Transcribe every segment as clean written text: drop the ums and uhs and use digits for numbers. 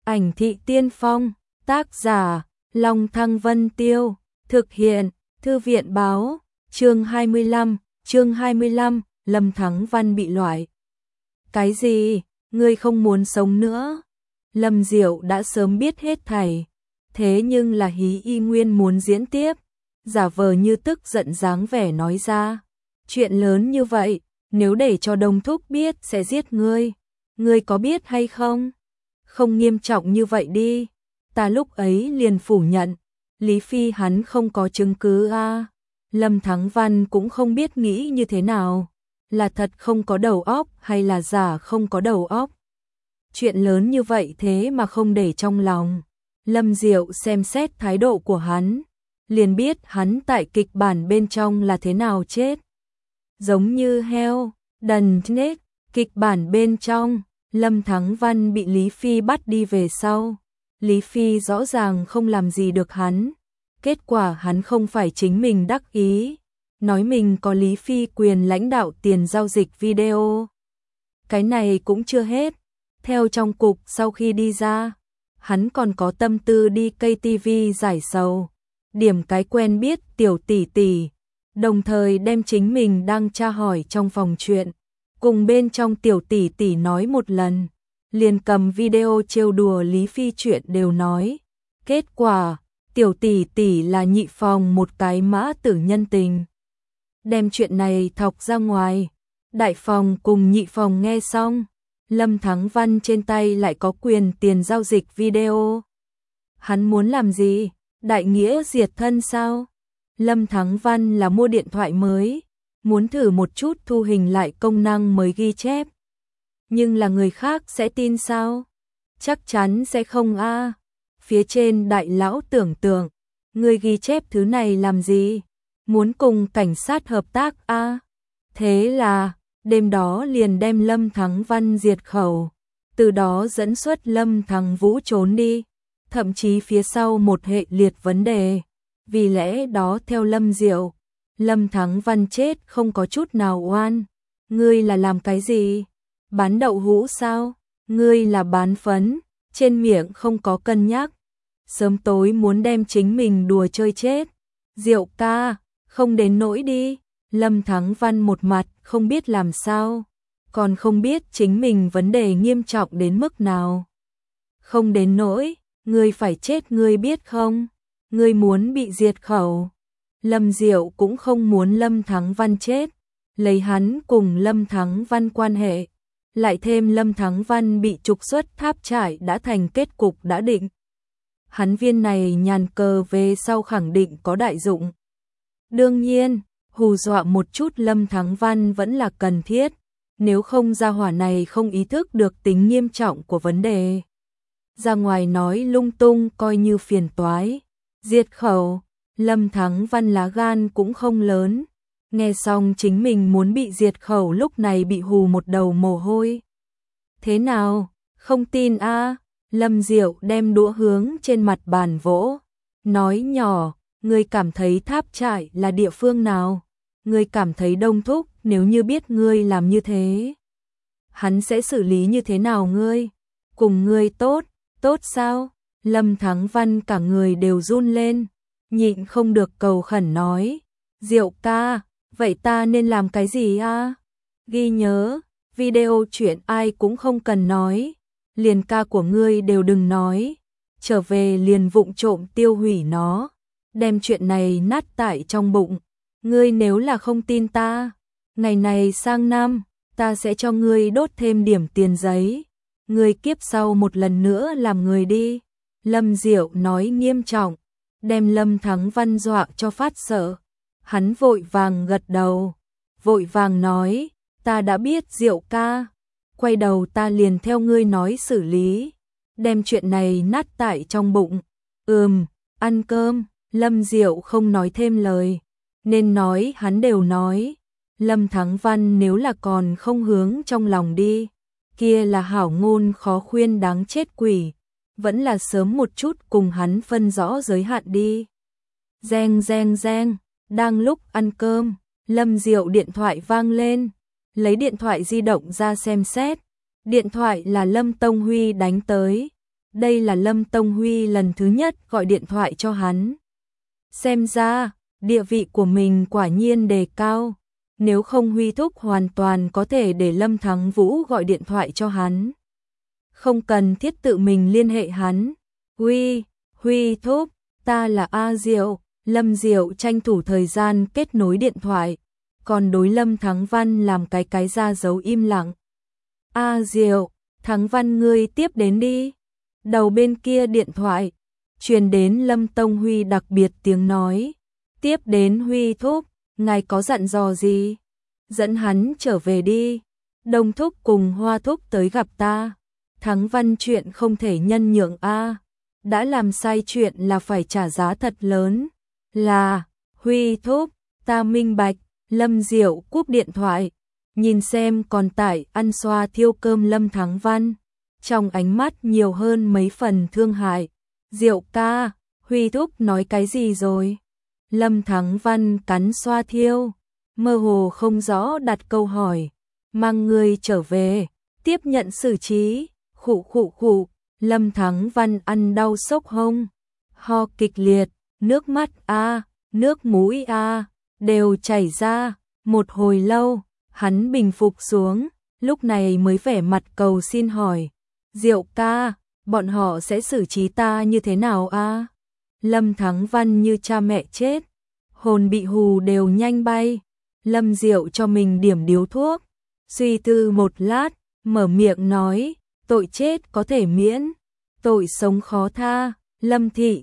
Ảnh thị tiên phong, tác giả, Long Thăng Vân Tiêu, thực hiện, Thư viện báo, chương 25, Lâm Thắng Văn bị loại. Cái gì, ngươi không muốn sống nữa? Lâm Diệu đã sớm biết hết thảy, thế nhưng là Hí Y Nguyên muốn diễn tiếp, giả vờ như tức giận dáng vẻ nói ra. Chuyện lớn như vậy, nếu để cho Đông Thúc biết sẽ giết ngươi có biết hay không? Không nghiêm trọng như vậy đi, ta lúc ấy liền phủ nhận, Lý Phi hắn không có chứng cứ a. Lâm Thắng Văn cũng không biết nghĩ như thế nào, là thật không có đầu óc hay là giả không có đầu óc. Chuyện lớn như vậy thế mà không để trong lòng. Lâm Diệu xem xét thái độ của hắn, liền biết hắn tại kịch bản bên trong là thế nào chết. Giống như heo, đần nết, kịch bản bên trong, Lâm Thắng Văn bị Lý Phi bắt đi về sau. Lý Phi rõ ràng không làm gì được hắn. Kết quả hắn không phải chính mình đắc ý, nói mình có Lý Phi quyền lãnh đạo tiền giao dịch video. Cái này cũng chưa hết. Theo trong cục sau khi đi ra, hắn còn có tâm tư đi KTV giải sầu, điểm cái quen biết tiểu tỷ tỷ, đồng thời đem chính mình đang tra hỏi trong phòng chuyện, cùng bên trong tiểu tỷ tỷ nói một lần, liền cầm video trêu đùa Lý Phi chuyện đều nói. Kết quả, tiểu tỷ tỷ là nhị phòng một cái mã tử nhân tình. Đem chuyện này thọc ra ngoài, đại phòng cùng nhị phòng nghe xong, Lâm Thắng Văn trên tay lại có quyền tiền giao dịch video. Hắn muốn làm gì? Đại nghĩa diệt thân sao? Lâm Thắng Văn là mua điện thoại mới, muốn thử một chút thu hình lại công năng mới ghi chép. Nhưng là người khác sẽ tin sao? Chắc chắn sẽ không a. Phía trên đại lão tưởng tượng, người ghi chép thứ này làm gì? Muốn cùng cảnh sát hợp tác a? Thế là đêm đó liền đem Lâm Thắng Văn diệt khẩu, từ đó dẫn xuất Lâm Thắng Vũ trốn đi, thậm chí phía sau một hệ liệt vấn đề. Vì lẽ đó theo Lâm Diệu, Lâm Thắng Văn chết không có chút nào oan. Ngươi là làm cái gì? Bán đậu hũ sao? Ngươi là bán phấn, trên miệng không có cân nhắc. Sớm tối muốn đem chính mình đùa chơi chết. Diệu ca, không đến nỗi đi. Lâm Thắng Văn một mặt không biết làm sao, còn không biết chính mình vấn đề nghiêm trọng đến mức nào. Không đến nỗi, ngươi phải chết ngươi biết không? Ngươi muốn bị diệt khẩu. Lâm Diệu cũng không muốn Lâm Thắng Văn chết, lấy hắn cùng Lâm Thắng Văn quan hệ, lại thêm Lâm Thắng Văn bị trục xuất tháp trải đã thành kết cục đã định. Hắn viên này nhàn cờ về sau khẳng định có đại dụng. Đương nhiên, hù dọa một chút Lâm Thắng Văn vẫn là cần thiết, nếu không gia hỏa này không ý thức được tính nghiêm trọng của vấn đề. Ra ngoài nói lung tung coi như phiền toái. Diệt khẩu, Lâm Thắng Văn lá gan cũng không lớn, nghe xong chính mình muốn bị diệt khẩu lúc này bị hù một đầu mồ hôi. Thế nào, không tin a? Lâm Diệu đem đũa hướng trên mặt bàn vỗ, nói nhỏ, ngươi cảm thấy tháp trại là địa phương nào? Ngươi cảm thấy Đông Thúc nếu như biết ngươi làm như thế, hắn sẽ xử lý như thế nào ngươi? Cùng ngươi tốt sao? Lâm Thắng Văn cả người đều run lên, nhịn không được cầu khẩn nói, Diệu ca, vậy ta nên làm cái gì a? Ghi nhớ, video chuyện ai cũng không cần nói, liền ca của ngươi đều đừng nói, trở về liền vụng trộm tiêu hủy nó, đem chuyện này nát tại trong bụng. Ngươi nếu là không tin ta, ngày này sang năm, ta sẽ cho ngươi đốt thêm điểm tiền giấy. Ngươi kiếp sau một lần nữa làm người đi. Lâm Diệu nói nghiêm trọng, đem Lâm Thắng Văn dọa cho phát sợ. Hắn vội vàng gật đầu, vội vàng nói, ta đã biết Diệu ca. Quay đầu ta liền theo ngươi nói xử lý, đem chuyện này nát tại trong bụng. Ăn cơm. Lâm Diệu không nói thêm lời, nên nói hắn đều nói. Lâm Thắng Văn nếu là còn không hướng trong lòng đi, kia là hảo ngôn khó khuyên đáng chết quỷ, vẫn là sớm một chút cùng hắn phân rõ giới hạn đi. Reng reng reng, đang lúc ăn cơm, Lâm Diệu điện thoại vang lên, lấy điện thoại di động ra xem xét, điện thoại là Lâm Tông Huy đánh tới. đây là Lâm Tông Huy lần thứ nhất gọi điện thoại cho hắn. Xem ra, địa vị của mình quả nhiên đề cao. Nếu không Huy thúc hoàn toàn có thể để Lâm Thắng Vũ gọi điện thoại cho hắn. Không cần thiết tự mình liên hệ hắn. Huy thúc, ta là A Diệu. Lâm Diệu tranh thủ thời gian kết nối điện thoại. Còn đối Lâm Thắng Văn làm cái ra dấu im lặng. A Diệu, Thắng Văn ngươi tiếp đến đi. Đầu bên kia điện thoại, truyền đến Lâm Tông Huy đặc biệt tiếng nói. Tiếp đến Huy thúc, ngài có dặn dò gì? Dẫn hắn trở về đi. Đông thúc cùng Hoa thúc tới gặp ta. Thắng Văn chuyện không thể nhân nhượng a. Đã làm sai chuyện là phải trả giá thật lớn. Là, Huy thúc, ta minh bạch. Lâm Diệu cúp điện thoại, nhìn xem còn tại ăn xoa thiêu cơm Lâm Thắng Văn. Trong ánh mắt nhiều hơn mấy phần thương hại. Diệu ca, Huy thúc nói cái gì rồi? Lâm Thắng Văn cắn xoa thiêu, mơ hồ không rõ đặt câu hỏi. Mang người trở về, tiếp nhận xử trí. Khụ. Lâm Thắng Văn ăn đau sốc hông, ho kịch liệt, nước mắt nước mũi đều chảy ra. Một hồi lâu, hắn bình phục xuống, lúc này mới vẻ mặt cầu xin hỏi. Diệu ca, bọn họ sẽ xử trí ta như thế nào a? Lâm Thắng Văn như cha mẹ chết, hồn bị hù đều nhanh bay. Lâm Diệu cho mình điểm điếu thuốc, suy tư một lát, mở miệng nói, tội chết có thể miễn, tội sống khó tha. Lâm thị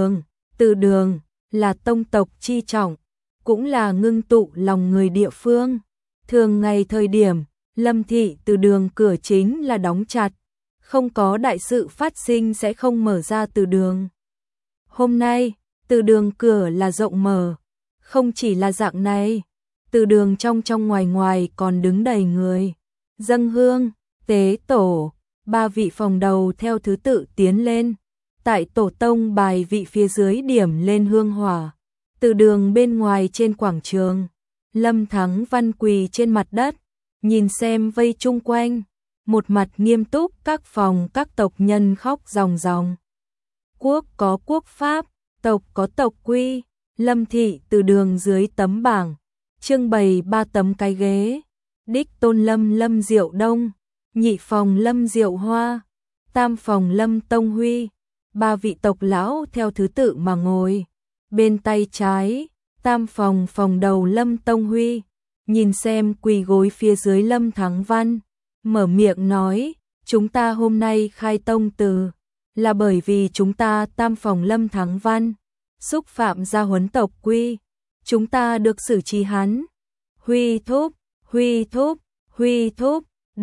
Từ Đường là tông tộc chi trọng, cũng là ngưng tụ lòng người địa phương. Thường ngày thời điểm, Lâm thị Từ Đường cửa chính là đóng chặt, không có đại sự phát sinh sẽ không mở ra từ đường. Hôm nay, từ đường cửa là rộng mở, không chỉ là dạng này, từ đường trong ngoài còn đứng đầy người. Dâng hương, tế tổ, 3 vị phòng đầu theo thứ tự tiến lên, tại tổ tông bài vị phía dưới điểm lên hương hỏa. Từ đường bên ngoài trên quảng trường, Lâm Thắng Văn quỳ trên mặt đất, nhìn xem vây chung quanh, một mặt nghiêm túc. Các phòng các tộc nhân khóc ròng ròng. Quốc có quốc pháp, tộc có tộc quy. Lâm thị Từ Đường dưới tấm bảng trưng bày 3 tấm cái ghế. Đích tôn Lâm Diệu Đông, nhị phòng Lâm Diệu Hoa, tam phòng Lâm Tông Huy. 3 vị tộc lão theo thứ tự mà ngồi. Bên tay trái, tam phòng đầu Lâm Tông Huy, nhìn xem quỳ gối phía dưới Lâm Thắng Văn, mở miệng nói, chúng ta hôm nay khai tông từ, là bởi vì chúng ta tam phòng Lâm Thắng Văn, xúc phạm gia huấn tộc quy, chúng ta được xử trí hắn. Huy thúc,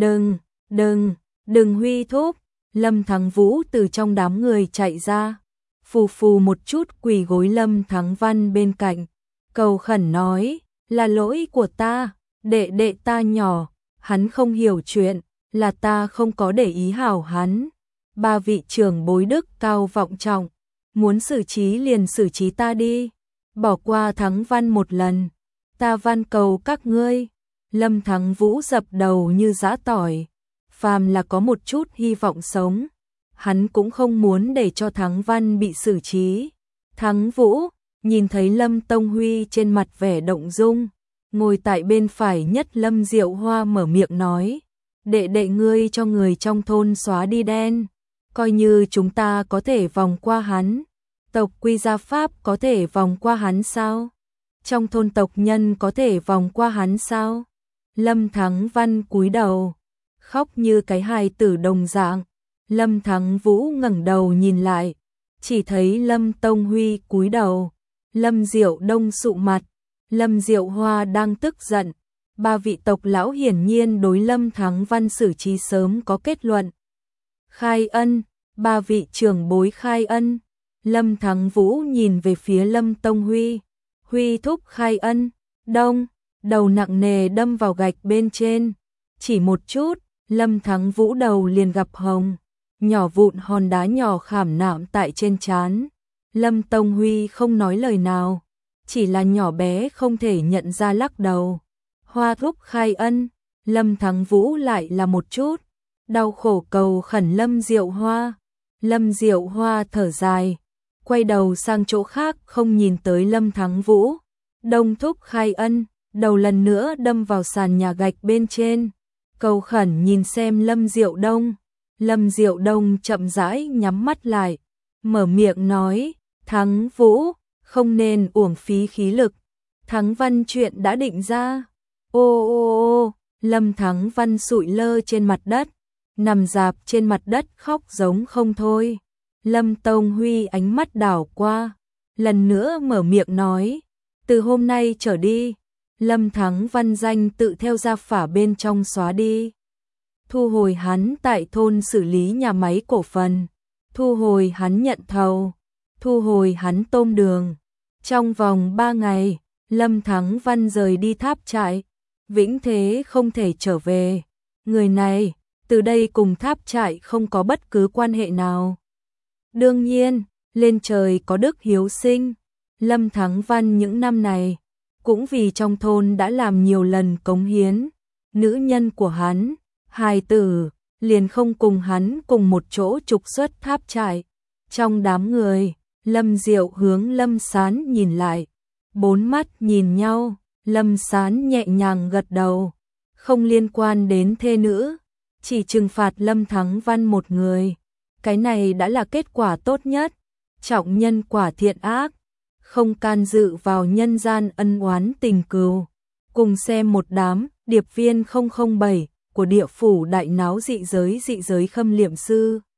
đừng Huy thúc. Lâm Thắng Vũ từ trong đám người chạy ra, phù một chút quỳ gối Lâm Thắng Văn bên cạnh, cầu khẩn nói, là lỗi của ta, đệ ta nhỏ, hắn không hiểu chuyện, là ta không có để ý hảo hắn. 3 vị trưởng bối đức cao vọng trọng, muốn xử trí liền xử trí ta đi, bỏ qua Thắng Văn một lần, ta van cầu các ngươi. Lâm Thắng Vũ dập đầu như giã tỏi, phàm là có một chút hy vọng sống, hắn cũng không muốn để cho Thắng Văn bị xử trí. Thắng Vũ nhìn thấy Lâm Tông Huy trên mặt vẻ động dung, ngồi tại bên phải nhất Lâm Diệu Hoa mở miệng nói, đệ ngươi cho người trong thôn xóa đi đen, coi như chúng ta có thể vòng qua hắn. Tộc quy gia pháp có thể vòng qua hắn sao? Trong thôn tộc nhân có thể vòng qua hắn sao? Lâm Thắng Văn cúi đầu, khóc như cái hài tử đồng dạng. Lâm Thắng Vũ ngẩng đầu nhìn lại, chỉ thấy Lâm Tông Huy cúi đầu, Lâm Diệu Đông sụ mặt, Lâm Diệu Hoa đang tức giận. 3 vị tộc lão hiển nhiên đối Lâm Thắng Văn xử trí sớm có kết luận. Khai ân, 3 vị trưởng bối khai ân. Lâm Thắng Vũ nhìn về phía Lâm Tông Huy, Huy thúc khai ân. Đông, đầu nặng nề đâm vào gạch bên trên, chỉ một chút, Lâm Thắng Vũ đầu liền gặp hồng, nhỏ vụn hòn đá nhỏ khảm nạm tại trên trán. Lâm Tông Huy không nói lời nào, chỉ là nhỏ bé không thể nhận ra lắc đầu. Hoa thúc khai ân. Lâm Thắng Vũ lại là một chút, đau khổ cầu khẩn Lâm Diệu Hoa. Lâm Diệu Hoa thở dài, quay đầu sang chỗ khác không nhìn tới Lâm Thắng Vũ. Đông thúc khai ân, đầu lần nữa đâm vào sàn nhà gạch bên trên, cầu khẩn nhìn xem Lâm Diệu Đông. Lâm Diệu Đông chậm rãi nhắm mắt lại, mở miệng nói, Thắng Vũ, không nên uổng phí khí lực, Thắng Văn chuyện đã định ra. Ô ô ô, Lâm Thắng Văn sụi lơ trên mặt đất, nằm rạp trên mặt đất khóc giống không thôi. Lâm Tông Huy ánh mắt đảo qua, lần nữa mở miệng nói, từ hôm nay trở đi, Lâm Thắng Văn danh tự theo gia phả bên trong xóa đi. Thu hồi hắn tại thôn xử lý nhà máy cổ phần, thu hồi hắn nhận thầu, thu hồi hắn tôm đường. Trong vòng 3 ngày, Lâm Thắng Văn rời đi Tháp Trại, vĩnh thế không thể trở về. Người này, từ đây cùng Tháp Trại không có bất cứ quan hệ nào. Đương nhiên, lên trời có đức hiếu sinh, Lâm Thắng Văn những năm này, cũng vì trong thôn đã làm nhiều lần cống hiến, nữ nhân của hắn, hài tử, liền không cùng hắn cùng một chỗ trục xuất Tháp Trại. Trong đám người, Lâm Diệu hướng Lâm Sán nhìn lại, 4 mắt nhìn nhau, Lâm Sán nhẹ nhàng gật đầu, không liên quan đến thê nữ, chỉ trừng phạt Lâm Thắng Văn một người. Cái này đã là kết quả tốt nhất, trọng nhân quả thiện ác, không can dự vào nhân gian ân oán tình cừu. Cùng xem một đám điệp viên 007 của địa phủ đại náo dị giới khâm liệm sư.